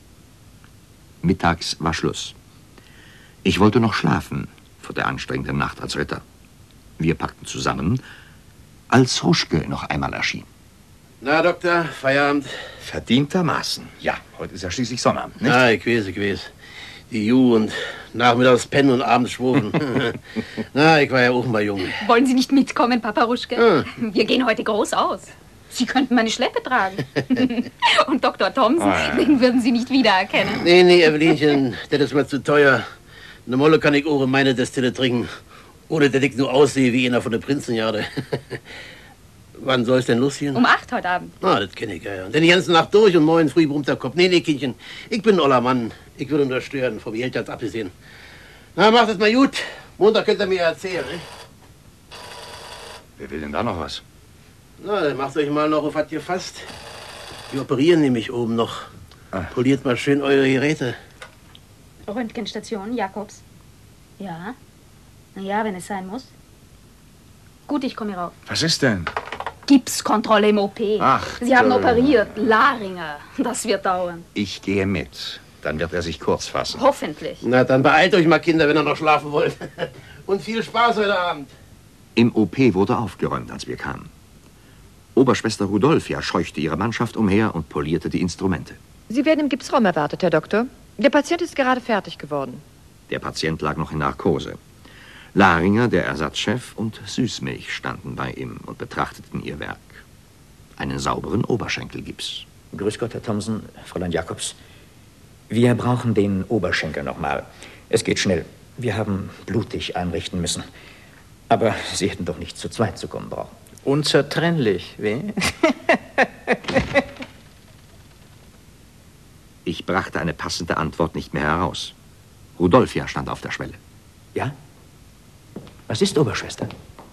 Mittags war Schluss. Ich wollte noch schlafen, vor der anstrengenden Nacht als Ritter. Wir packten zusammen, als Hruschke noch einmal erschien. Na, Doktor, Feierabend? Verdientermaßen. Ja, heute ist ja schließlich Sonnabend, nicht? Ah, ich weiß. Die Ju und nachmittags pennen und abends schwufen. Na, ich war ja auch mal jung. Wollen Sie nicht mitkommen, Papa Ruschke? Wir gehen heute groß aus. Sie könnten meine Schleppe tragen. Und Dr. Thomsen, den würden Sie nicht wiedererkennen. Nee, Evelinchen, das ist mir zu teuer. Eine Molle kann ich auch in meine Destille trinken, ohne dass ich nur aussehe wie einer von der Prinzenjade. Wann soll es denn losgehen? Um 8 heute Abend. Ah, das kenne ich, ja. Denn die ganze Nacht durch und morgen früh brummt der Kopf. Nee, Kindchen, ich bin ein oller Mann. Ich würde nur stören, vom Geld hat's abgesehen. Na, macht es mal gut. Montag könnt ihr mir erzählen, ne? Wer will denn da noch was? Na, dann macht euch mal noch auf was gefasst. Wir operieren nämlich oben noch. Poliert mal schön eure Geräte. Röntgenstation, Jakobs. Ja. Na ja, wenn es sein muss. Gut, ich komme rauf. Was ist denn? Gipskontrolle im OP. Ach, Sie haben operiert. Laringer. Das wird dauern. Ich gehe mit. Dann wird er sich kurz fassen. Hoffentlich. Na, dann beeilt euch mal, Kinder, wenn ihr noch schlafen wollt. Und viel Spaß heute Abend. Im OP wurde aufgeräumt, als wir kamen. Oberschwester Rudolfia scheuchte ihre Mannschaft umher und polierte die Instrumente. Sie werden im Gipsraum erwartet, Herr Doktor. Der Patient ist gerade fertig geworden. Der Patient lag noch in Narkose. Laringer, der Ersatzchef, und Süßmilch standen bei ihm und betrachteten ihr Werk. Einen sauberen Oberschenkelgips. Grüß Gott, Herr Thomsen, Fräulein Jakobs. Wir brauchen den Oberschenkel nochmal. Es geht schnell. Wir haben blutig einrichten müssen. Aber Sie hätten doch nicht zu zweit zu kommen brauchen. Unzertrennlich, wie? Ich brachte eine passende Antwort nicht mehr heraus. Rudolfia stand auf der Schwelle. Ja? Was ist, Oberschwester?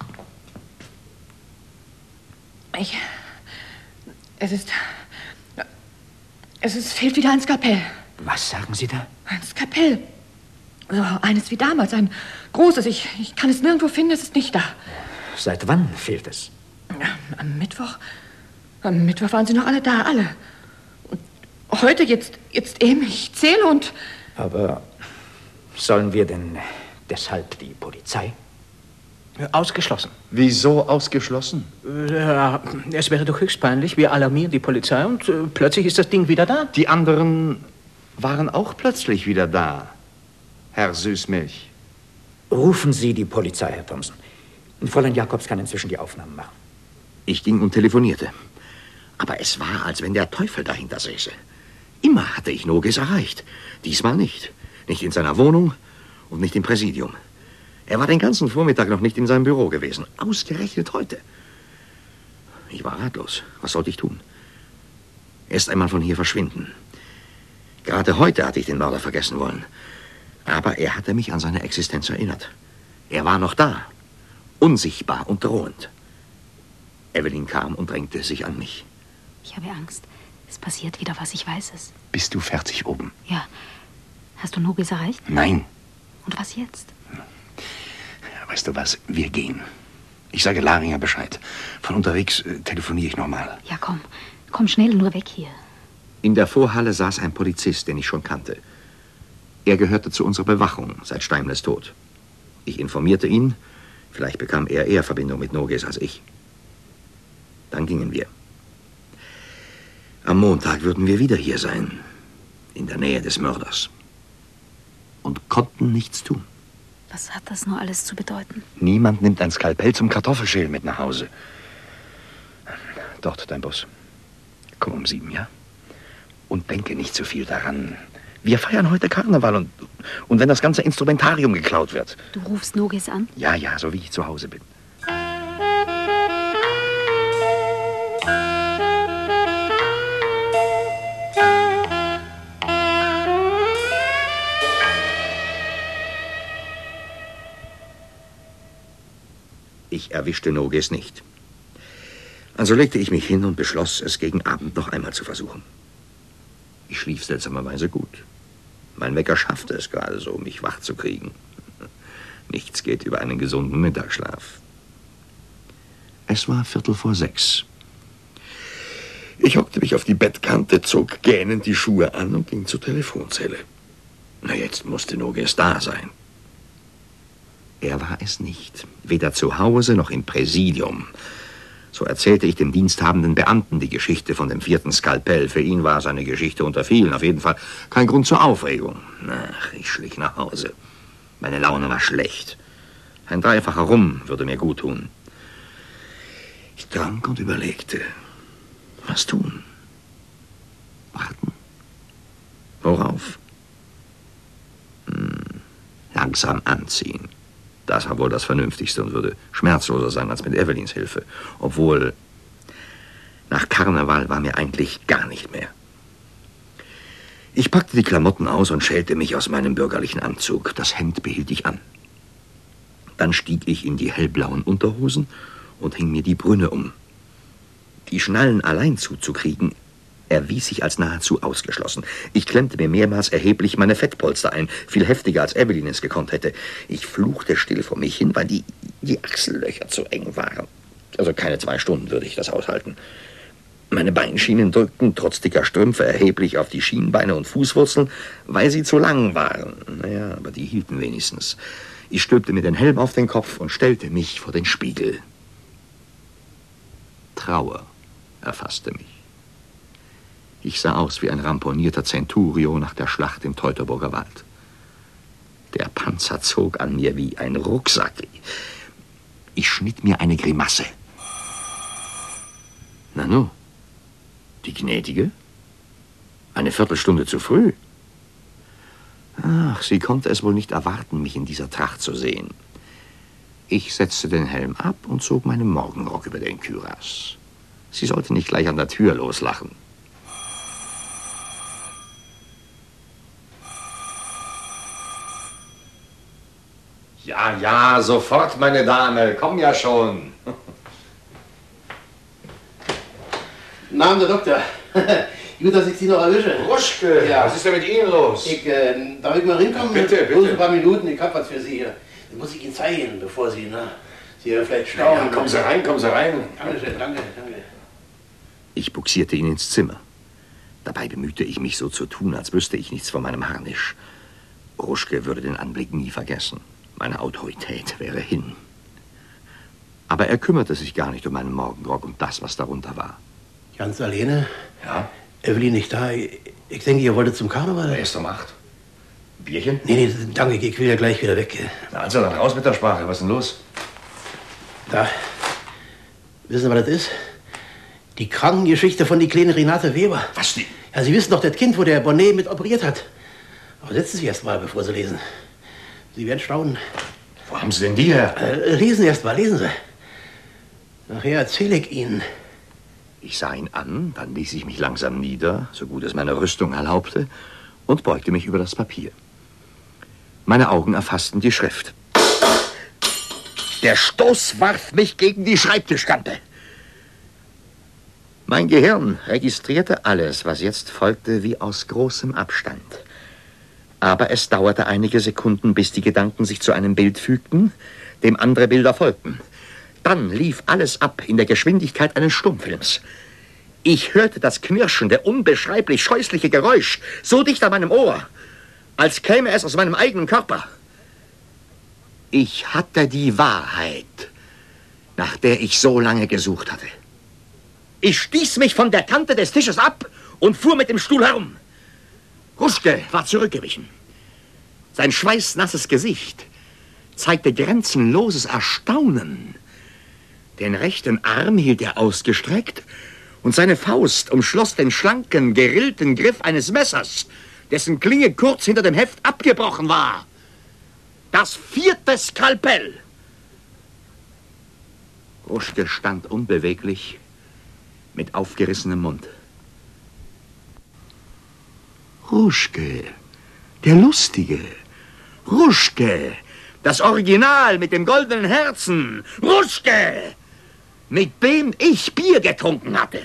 Es fehlt wieder ein Skalpell. Was sagen Sie da? Ein Skalpell. So, eines wie damals, ein großes. Ich kann es nirgendwo finden, es ist nicht da. Seit wann fehlt es? Am Mittwoch waren sie noch alle da, alle. Und heute, jetzt eben, ich zähle und... Aber sollen wir denn deshalb die Polizei? Ausgeschlossen. Wieso ausgeschlossen? Ja, es wäre doch höchst peinlich. Wir alarmieren die Polizei und plötzlich ist das Ding wieder da. Die anderen waren auch plötzlich wieder da, Herr Süßmilch. Rufen Sie die Polizei, Herr Thomsen. Fräulein Jakobs kann inzwischen die Aufnahmen machen. Ich ging und telefonierte. Aber es war, als wenn der Teufel dahinter säße. Immer hatte ich Nogis erreicht. Diesmal nicht. Nicht in seiner Wohnung und nicht im Präsidium. Er war den ganzen Vormittag noch nicht in seinem Büro gewesen. Ausgerechnet heute. Ich war ratlos. Was sollte ich tun? Erst einmal von hier verschwinden. Gerade heute hatte ich den Mörder vergessen wollen. Aber er hatte mich an seine Existenz erinnert. Er war noch da. Unsichtbar und drohend. Evelyn kam und drängte sich an mich. Ich habe Angst. Es passiert wieder was, ich weiß es. Bist du fertig oben? Ja. Hast du Nogis erreicht? Nein. Und was jetzt? Weißt du was? Wir gehen. Ich sage Laringer Bescheid. Von unterwegs telefoniere ich nochmal. Ja, komm. Komm schnell, nur weg hier. In der Vorhalle saß ein Polizist, den ich schon kannte. Er gehörte zu unserer Bewachung seit Steimles Tod. Ich informierte ihn. Vielleicht bekam er eher Verbindung mit Nogis als ich. Dann gingen wir. Am Montag würden wir wieder hier sein. In der Nähe des Mörders. Und konnten nichts tun. Was hat das nur alles zu bedeuten? Niemand nimmt ein Skalpell zum Kartoffelschälen mit nach Hause. Dort dein Bus. Komm um 7, ja? Und denke nicht zu viel daran. Wir feiern heute Karneval und wenn das ganze Instrumentarium geklaut wird. Du rufst Nogis an? Ja, so wie ich zu Hause bin. Ich erwischte Nogis nicht. Also legte ich mich hin und beschloss, es gegen Abend noch einmal zu versuchen. Ich schlief seltsamerweise gut. Mein Wecker schaffte es gerade so, mich wach zu kriegen. Nichts geht über einen gesunden Mittagsschlaf. Es war 5:45. Ich hockte mich auf die Bettkante, zog gähnend die Schuhe an und ging zur Telefonzelle. Na, jetzt musste Nogis da sein. Er war es nicht. Weder zu Hause noch im Präsidium. So erzählte ich dem diensthabenden Beamten die Geschichte von dem 4. Skalpell. Für ihn war es eine Geschichte unter vielen. Auf jeden Fall kein Grund zur Aufregung. Ach, ich schlich nach Hause. Meine Laune war schlecht. Ein dreifacher Rum würde mir gut tun. Ich trank und überlegte. Was tun? Warten? Worauf? Langsam anziehen. Das war wohl das Vernünftigste und würde schmerzloser sein als mit Evelyns Hilfe. Obwohl, nach Karneval war mir eigentlich gar nicht mehr. Ich packte die Klamotten aus und schälte mich aus meinem bürgerlichen Anzug. Das Hemd behielt ich an. Dann stieg ich in die hellblauen Unterhosen und hing mir die Brünne um. Die Schnallen allein zuzukriegen, erwies sich als nahezu ausgeschlossen. Ich klemmte mir mehrmals erheblich meine Fettpolster ein, viel heftiger als Evelyn es gekonnt hätte. Ich fluchte still vor mich hin, weil die Achsellöcher zu eng waren. Also keine 2 Stunden würde ich das aushalten. Meine Beinschienen drückten trotz dicker Strümpfe erheblich auf die Schienbeine und Fußwurzeln, weil sie zu lang waren. Naja, aber die hielten wenigstens. Ich stülpte mir den Helm auf den Kopf und stellte mich vor den Spiegel. Trauer erfasste mich. Ich sah aus wie ein ramponierter Centurio nach der Schlacht im Teutoburger Wald. Der Panzer zog an mir wie ein Rucksack. Ich schnitt mir eine Grimasse. Nanu, die Gnädige? Eine Viertelstunde zu früh. Ach, sie konnte es wohl nicht erwarten, mich in dieser Tracht zu sehen. Ich setzte den Helm ab und zog meinen Morgenrock über den Kürass. Sie sollte nicht gleich an der Tür loslachen. Ja, sofort, meine Dame. Komm ja schon. Guten Abend, Herr Doktor. Gut, dass ich Sie noch erwische. Ruschke, ja. Was ist denn mit Ihnen los? Darf ich mal reinkommen? Ja, bitte. Bloß ein paar Minuten, ich hab was für Sie hier. Das muss ich Ihnen zeigen, bevor Sie, Sie vielleicht staunen. Ja, kommen Sie rein. Dankeschön, danke. Ich buxierte ihn ins Zimmer. Dabei bemühte ich mich so zu tun, als wüsste ich nichts von meinem Harnisch. Ruschke würde den Anblick nie vergessen. Meine Autorität wäre hin. Aber er kümmerte sich gar nicht um meinen Morgenrock und das, was darunter war. Ganz alleine? Ja? Evelyn nicht da? Ich denke, ihr wolltet zum Karneval? Erst um 8. Bierchen? Nee, danke, ich will ja gleich wieder weg. Na also, dann raus mit der Sprache. Was ist denn los? Da. Wissen Sie, was das ist? Die Krankengeschichte von die kleine Renate Weber. Was, die? Ja, Sie wissen doch, das Kind, wo der Bonnet mit operiert hat. Aber setzen Sie erst mal, bevor Sie lesen. Sie werden staunen. Wo haben Sie denn die her? Lesen erst mal, lesen Sie. Nachher erzähle ich Ihnen. Ich sah ihn an, dann ließ ich mich langsam nieder, so gut es meine Rüstung erlaubte, und beugte mich über das Papier. Meine Augen erfassten die Schrift. Der Stoß warf mich gegen die Schreibtischkante. Mein Gehirn registrierte alles, was jetzt folgte, wie aus großem Abstand. Aber es dauerte einige Sekunden, bis die Gedanken sich zu einem Bild fügten, dem andere Bilder folgten. Dann lief alles ab in der Geschwindigkeit eines Stummfilms. Ich hörte das knirschende, unbeschreiblich scheußliche Geräusch so dicht an meinem Ohr, als käme es aus meinem eigenen Körper. Ich hatte die Wahrheit, nach der ich so lange gesucht hatte. Ich stieß mich von der Kante des Tisches ab und fuhr mit dem Stuhl herum. Ruschke war zurückgewichen. Sein schweißnasses Gesicht zeigte grenzenloses Erstaunen. Den rechten Arm hielt er ausgestreckt und seine Faust umschloss den schlanken, gerillten Griff eines Messers, dessen Klinge kurz hinter dem Heft abgebrochen war. Das 4. Skalpell. Ruschke stand unbeweglich, mit aufgerissenem Mund. Ruschke, der Lustige. Ruschke, das Original mit dem goldenen Herzen. Ruschke, mit dem ich Bier getrunken hatte.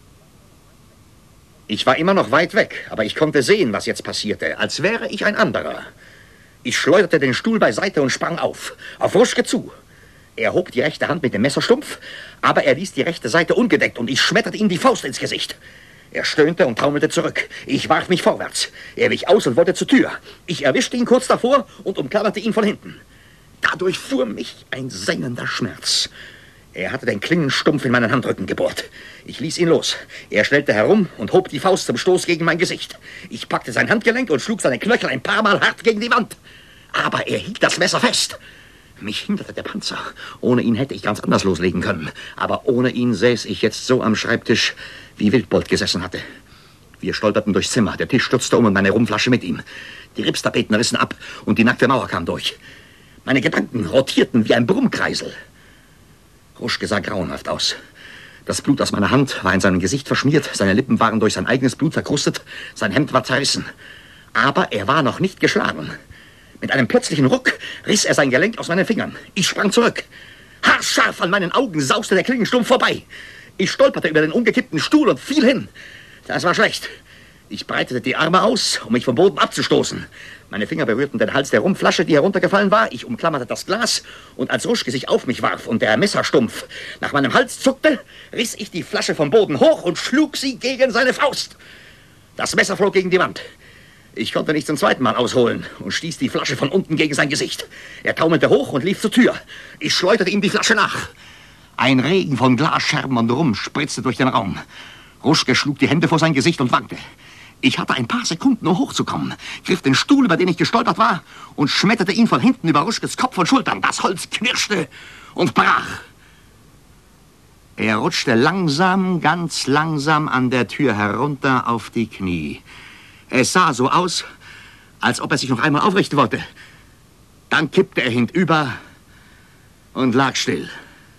Ich war immer noch weit weg, aber ich konnte sehen, was jetzt passierte, als wäre ich ein anderer. Ich schleuderte den Stuhl beiseite und sprang auf Ruschke zu. Er hob die rechte Hand mit dem Messerstumpf, aber er ließ die rechte Seite ungedeckt und ich schmetterte ihm die Faust ins Gesicht. Er stöhnte und taumelte zurück. Ich warf mich vorwärts. Er wich aus und wollte zur Tür. Ich erwischte ihn kurz davor und umklammerte ihn von hinten. Dadurch fuhr mich ein sengender Schmerz. Er hatte den Klingenstumpf in meinen Handrücken gebohrt. Ich ließ ihn los. Er stellte herum und hob die Faust zum Stoß gegen mein Gesicht. Ich packte sein Handgelenk und schlug seine Knöchel ein paar Mal hart gegen die Wand. Aber er hielt das Messer fest. Mich hinderte der Panzer. Ohne ihn hätte ich ganz anders loslegen können. Aber ohne ihn säß ich jetzt so am Schreibtisch, wie Wildbold gesessen hatte. Wir stolperten durchs Zimmer. Der Tisch stürzte um und meine Rumflasche mit ihm. Die Ripstapeten rissen ab und die nackte Mauer kam durch. Meine Gedanken rotierten wie ein Brummkreisel. Ruschke sah grauenhaft aus. Das Blut aus meiner Hand war in seinem Gesicht verschmiert. Seine Lippen waren durch sein eigenes Blut verkrustet. Sein Hemd war zerrissen. Aber er war noch nicht geschlagen. Mit einem plötzlichen Ruck riss er sein Gelenk aus meinen Fingern. Ich sprang zurück. Haarscharf an meinen Augen sauste der Klingenstumpf vorbei. Ich stolperte über den umgekippten Stuhl und fiel hin. Das war schlecht. Ich breitete die Arme aus, um mich vom Boden abzustoßen. Meine Finger berührten den Hals der Rumflasche, die heruntergefallen war. Ich umklammerte das Glas und als Ruschke sich auf mich warf und der Messerstumpf nach meinem Hals zuckte, riss ich die Flasche vom Boden hoch und schlug sie gegen seine Faust. Das Messer flog gegen die Wand. Ich konnte nicht zum zweiten Mal ausholen und stieß die Flasche von unten gegen sein Gesicht. Er taumelte hoch und lief zur Tür. Ich schleuderte ihm die Flasche nach. Ein Regen von Glasscherben und Rum spritzte durch den Raum. Ruschke schlug die Hände vor sein Gesicht und wankte. Ich hatte ein paar Sekunden, um hochzukommen, griff den Stuhl, über den ich gestolpert war, und schmetterte ihn von hinten über Ruschkes Kopf und Schultern. Das Holz knirschte und brach. Er rutschte langsam, ganz langsam an der Tür herunter auf die Knie. Es sah so aus, als ob er sich noch einmal aufrichten wollte. Dann kippte er hinüber und lag still.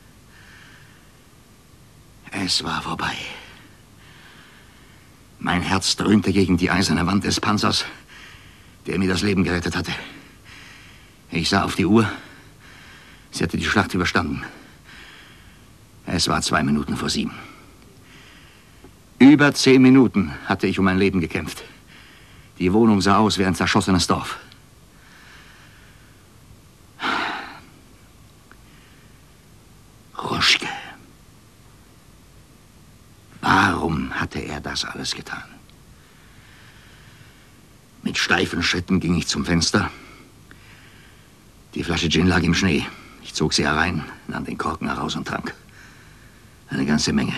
Es war vorbei. Mein Herz dröhnte gegen die eiserne Wand des Panzers, der mir das Leben gerettet hatte. Ich sah auf die Uhr. Sie hatte die Schlacht überstanden. Es war 2 Minuten vor 7. Über 10 Minuten hatte ich um mein Leben gekämpft. Die Wohnung sah aus wie ein zerschossenes Dorf. Ruschke. Warum hatte er das alles getan? Mit steifen Schritten ging ich zum Fenster. Die Flasche Gin lag im Schnee. Ich zog sie herein, nahm den Korken heraus und trank. Eine ganze Menge.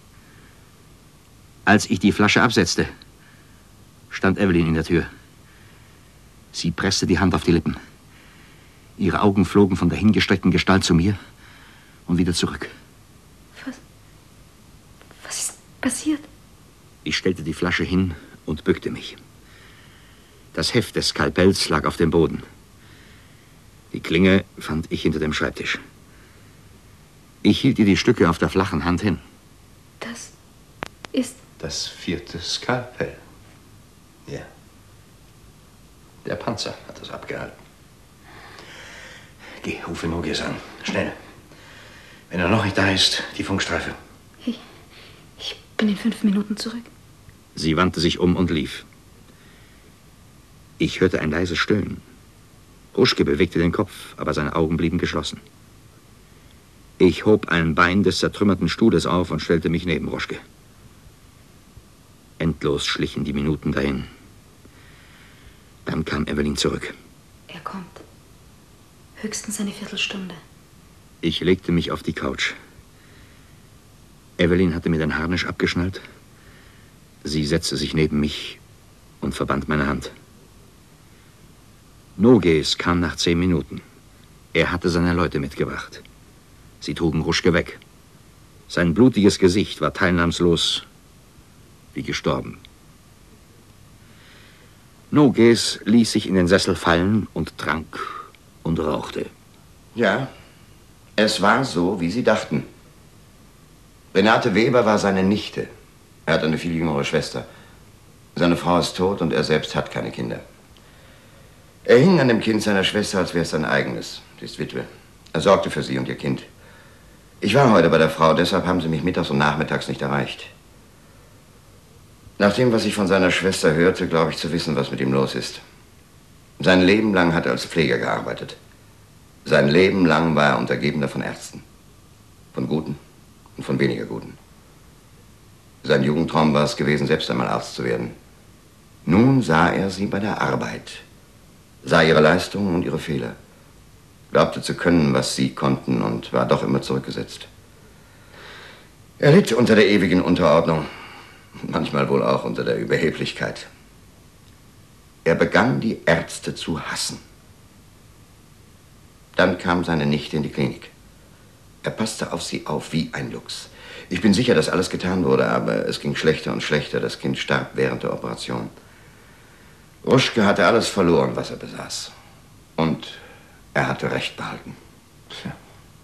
Als ich die Flasche absetzte, stand Evelyn in der Tür. Sie presste die Hand auf die Lippen. Ihre Augen flogen von der hingestreckten Gestalt zu mir und wieder zurück. Was ist passiert? Ich stellte die Flasche hin und bückte mich. Das Heft des Skalpells lag auf dem Boden. Die Klinge fand ich hinter dem Schreibtisch. Ich hielt ihr die Stücke auf der flachen Hand hin. Das ist... Das 4. Skalpell. Ja. Der Panzer hat es abgehalten. Geh, rufe Nogues an. Schnell. Wenn er noch nicht da ist, die Funkstreife. Ich bin in 5 Minuten zurück. Sie wandte sich um und lief. Ich hörte ein leises Stöhnen. Ruschke bewegte den Kopf, aber seine Augen blieben geschlossen. Ich hob ein Bein des zertrümmerten Stuhles auf und stellte mich neben Ruschke. Endlos schlichen die Minuten dahin. Dann kam Evelyn zurück. Er kommt. Höchstens eine Viertelstunde. Ich legte mich auf die Couch. Evelyn hatte mir den Harnisch abgeschnallt. Sie setzte sich neben mich und verband meine Hand. Nogues kam nach 10 Minuten. Er hatte seine Leute mitgebracht. Sie trugen Ruschke weg. Sein blutiges Gesicht war teilnahmslos wie gestorben. Nogues ließ sich in den Sessel fallen und trank und rauchte. Ja, es war so, wie Sie dachten. Renate Weber war seine Nichte. Er hat eine viel jüngere Schwester. Seine Frau ist tot und er selbst hat keine Kinder. Er hing an dem Kind seiner Schwester, als wäre es sein eigenes. Sie ist Witwe. Er sorgte für sie und ihr Kind. Ich war heute bei der Frau, deshalb haben sie mich mittags und nachmittags nicht erreicht. Nach dem, was ich von seiner Schwester hörte, glaube ich zu wissen, was mit ihm los ist. Sein Leben lang hat er als Pfleger gearbeitet. Sein Leben lang war er Untergebener von Ärzten. Von Guten und von weniger Guten. Sein Jugendtraum war es gewesen, selbst einmal Arzt zu werden. Nun sah er sie bei der Arbeit. Sah ihre Leistungen und ihre Fehler. Glaubte zu können, was sie konnten und war doch immer zurückgesetzt. Er litt unter der ewigen Unterordnung. Manchmal wohl auch unter der Überheblichkeit. Er begann, die Ärzte zu hassen. Dann kam seine Nichte in die Klinik. Er passte auf sie auf wie ein Luchs. Ich bin sicher, dass alles getan wurde, aber es ging schlechter und schlechter. Das Kind starb während der Operation. Ruschke hatte alles verloren, was er besaß. Und er hatte Recht behalten. Tja,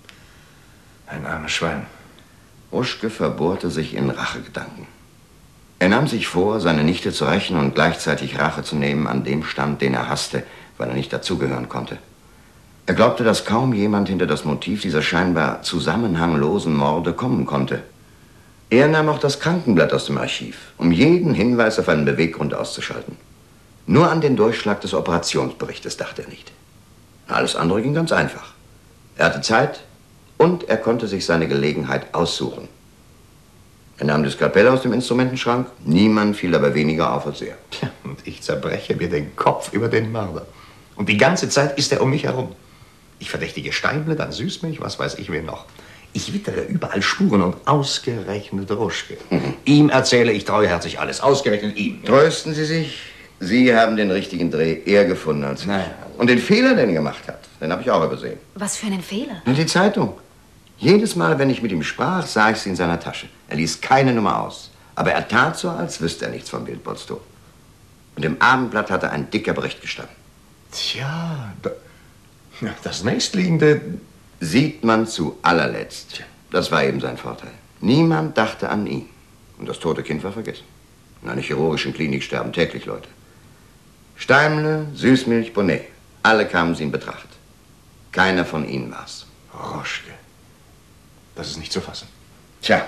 ein armes Schwein. Ruschke verbohrte sich in Rachegedanken. Er nahm sich vor, seine Nichte zu rächen und gleichzeitig Rache zu nehmen an dem Stand, den er hasste, weil er nicht dazugehören konnte. Er glaubte, dass kaum jemand hinter das Motiv dieser scheinbar zusammenhanglosen Morde kommen konnte. Er nahm auch das Krankenblatt aus dem Archiv, um jeden Hinweis auf einen Beweggrund auszuschalten. Nur an den Durchschlag des Operationsberichtes dachte er nicht. Alles andere ging ganz einfach. Er hatte Zeit und er konnte sich seine Gelegenheit aussuchen. Er nahm das Skalpell aus dem Instrumentenschrank. Niemand fiel aber weniger auf als er. Tja, und ich zerbreche mir den Kopf über den Mörder. Und die ganze Zeit ist er um mich herum. Ich verdächtige Steimle, dann Süßmilch, was weiß ich wen noch. Ich wittere überall Spuren und ausgerechnet Ruschke. Ihm erzähle ich treuherzig alles, ausgerechnet ihm. Trösten Sie sich, Sie haben den richtigen Dreh eher gefunden als ich. Naja. Und den Fehler, den er gemacht hat, den habe ich auch übersehen. Was für einen Fehler? Und die Zeitung. Jedes Mal, wenn ich mit ihm sprach, sah ich sie in seiner Tasche. Er ließ keine Nummer aus. Aber er tat so, als wüsste er nichts von Wildbolds Tod. Und im Abendblatt hatte ein dicker Bericht gestanden. Tja, das nächstliegende sieht man zu allerletzt. Das war eben sein Vorteil. Niemand dachte an ihn. Und das tote Kind war vergessen. In einer chirurgischen Klinik sterben täglich Leute. Steimle, Süßmilch, Bonnet. Alle kamen sie in Betracht. Keiner von ihnen war's. Ruschke. Das ist nicht zu fassen. Tja.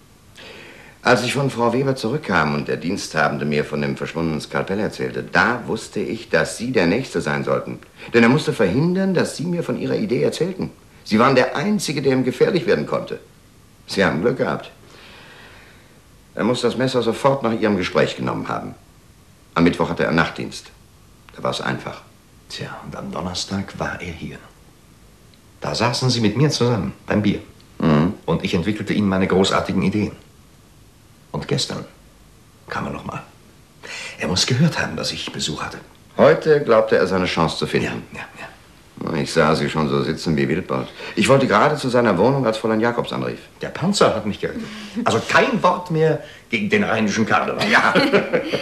Als ich von Frau Weber zurückkam und der Diensthabende mir von dem verschwundenen Skalpell erzählte, da wusste ich, dass Sie der Nächste sein sollten. Denn er musste verhindern, dass Sie mir von Ihrer Idee erzählten. Sie waren der Einzige, der ihm gefährlich werden konnte. Sie haben Glück gehabt. Er muss das Messer sofort nach Ihrem Gespräch genommen haben. Am Mittwoch hatte er Nachtdienst. Da war es einfach. Tja, und am Donnerstag war er hier. Da saßen Sie mit mir zusammen beim Bier. Mhm. Und ich entwickelte Ihnen meine großartigen Ideen. Und gestern kam er noch mal. Er muss gehört haben, dass ich Besuch hatte. Heute glaubte er, seine Chance zu finden. Ja. Ich sah Sie schon so sitzen wie Wildbold. Ich wollte gerade zu seiner Wohnung, als Fräulein Jakobs anrief. Der Panzer hat mich gerettet. Also kein Wort mehr gegen den rheinischen Karneval. Ja.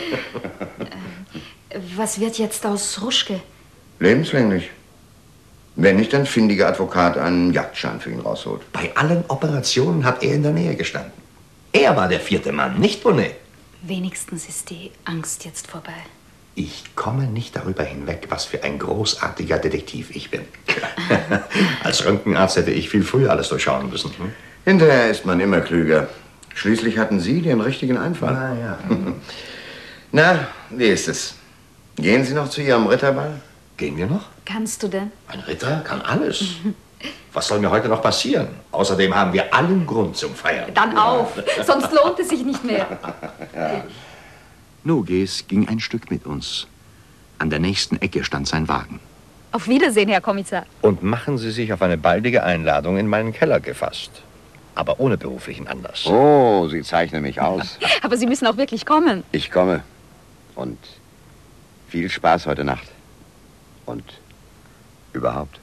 Was wird jetzt aus Ruschke? Lebenslänglich. Wenn nicht ein findiger Advokat einen Jagdschein für ihn rausholt. Bei allen Operationen hat er in der Nähe gestanden. Er war der 4. Mann, nicht Bonnet. Wenigstens ist die Angst jetzt vorbei. Ich komme nicht darüber hinweg, was für ein großartiger Detektiv ich bin. Als Röntgenarzt hätte ich viel früher alles durchschauen müssen. Hinterher ist man immer klüger. Schließlich hatten Sie den richtigen Einfall. Na ja. Na, wie ist es? Gehen Sie noch zu Ihrem Ritterball? Gehen wir noch? Kannst du denn? Ein Ritter kann alles. Was soll mir heute noch passieren? Außerdem haben wir allen Grund zum Feiern. Dann auf, sonst lohnt es sich nicht mehr. Ja. Noges ging ein Stück mit uns. An der nächsten Ecke stand sein Wagen. Auf Wiedersehen, Herr Kommissar. Und machen Sie sich auf eine baldige Einladung in meinen Keller gefasst. Aber ohne beruflichen Anlass. Oh, Sie zeichnen mich aus. Aber Sie müssen auch wirklich kommen. Ich komme. Und viel Spaß heute Nacht. Und überhaupt.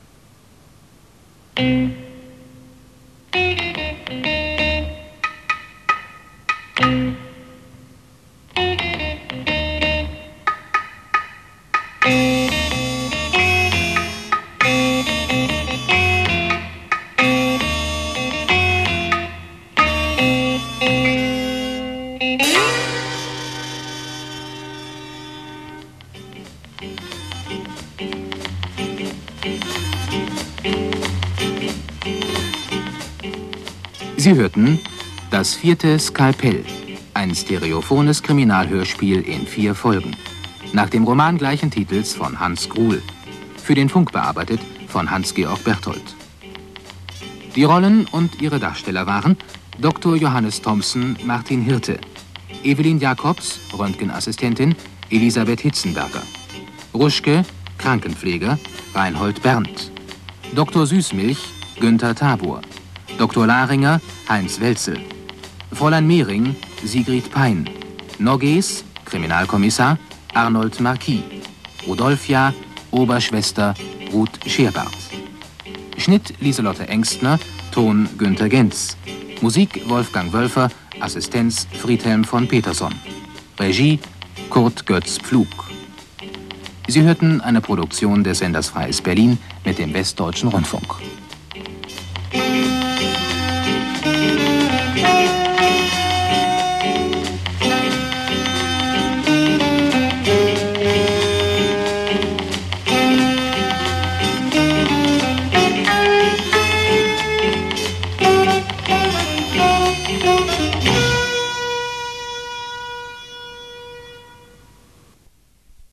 Sie hörten das 4. Skalpell, ein stereophones Kriminalhörspiel in 4 Folgen. Nach dem Roman gleichen Titels von Hans Gruhl. Für den Funk bearbeitet von Hans-Georg Berthold. Die Rollen und ihre Darsteller waren Dr. Johannes Thomsen, Martin Hirte, Evelyn Jacobs, Röntgenassistentin, Elisabeth Hitzenberger, Ruschke, Krankenpfleger, Reinhold Berndt, Dr. Süßmilch, Günther Tabor, Dr. Laringer, Heinz Welzel, Fräulein Mehring, Sigrid Pein, Nogges, Kriminalkommissar, Arnold Marquis, Rudolphia, Oberschwester, Ruth Scherbart. Schnitt Lieselotte Engstner, Ton Günther Genz, Musik Wolfgang Wölfer, Assistenz Friedhelm von Peterson, Regie Kurt Götz Pflug. Sie hörten eine Produktion des Senders Freies Berlin mit dem Westdeutschen Rundfunk.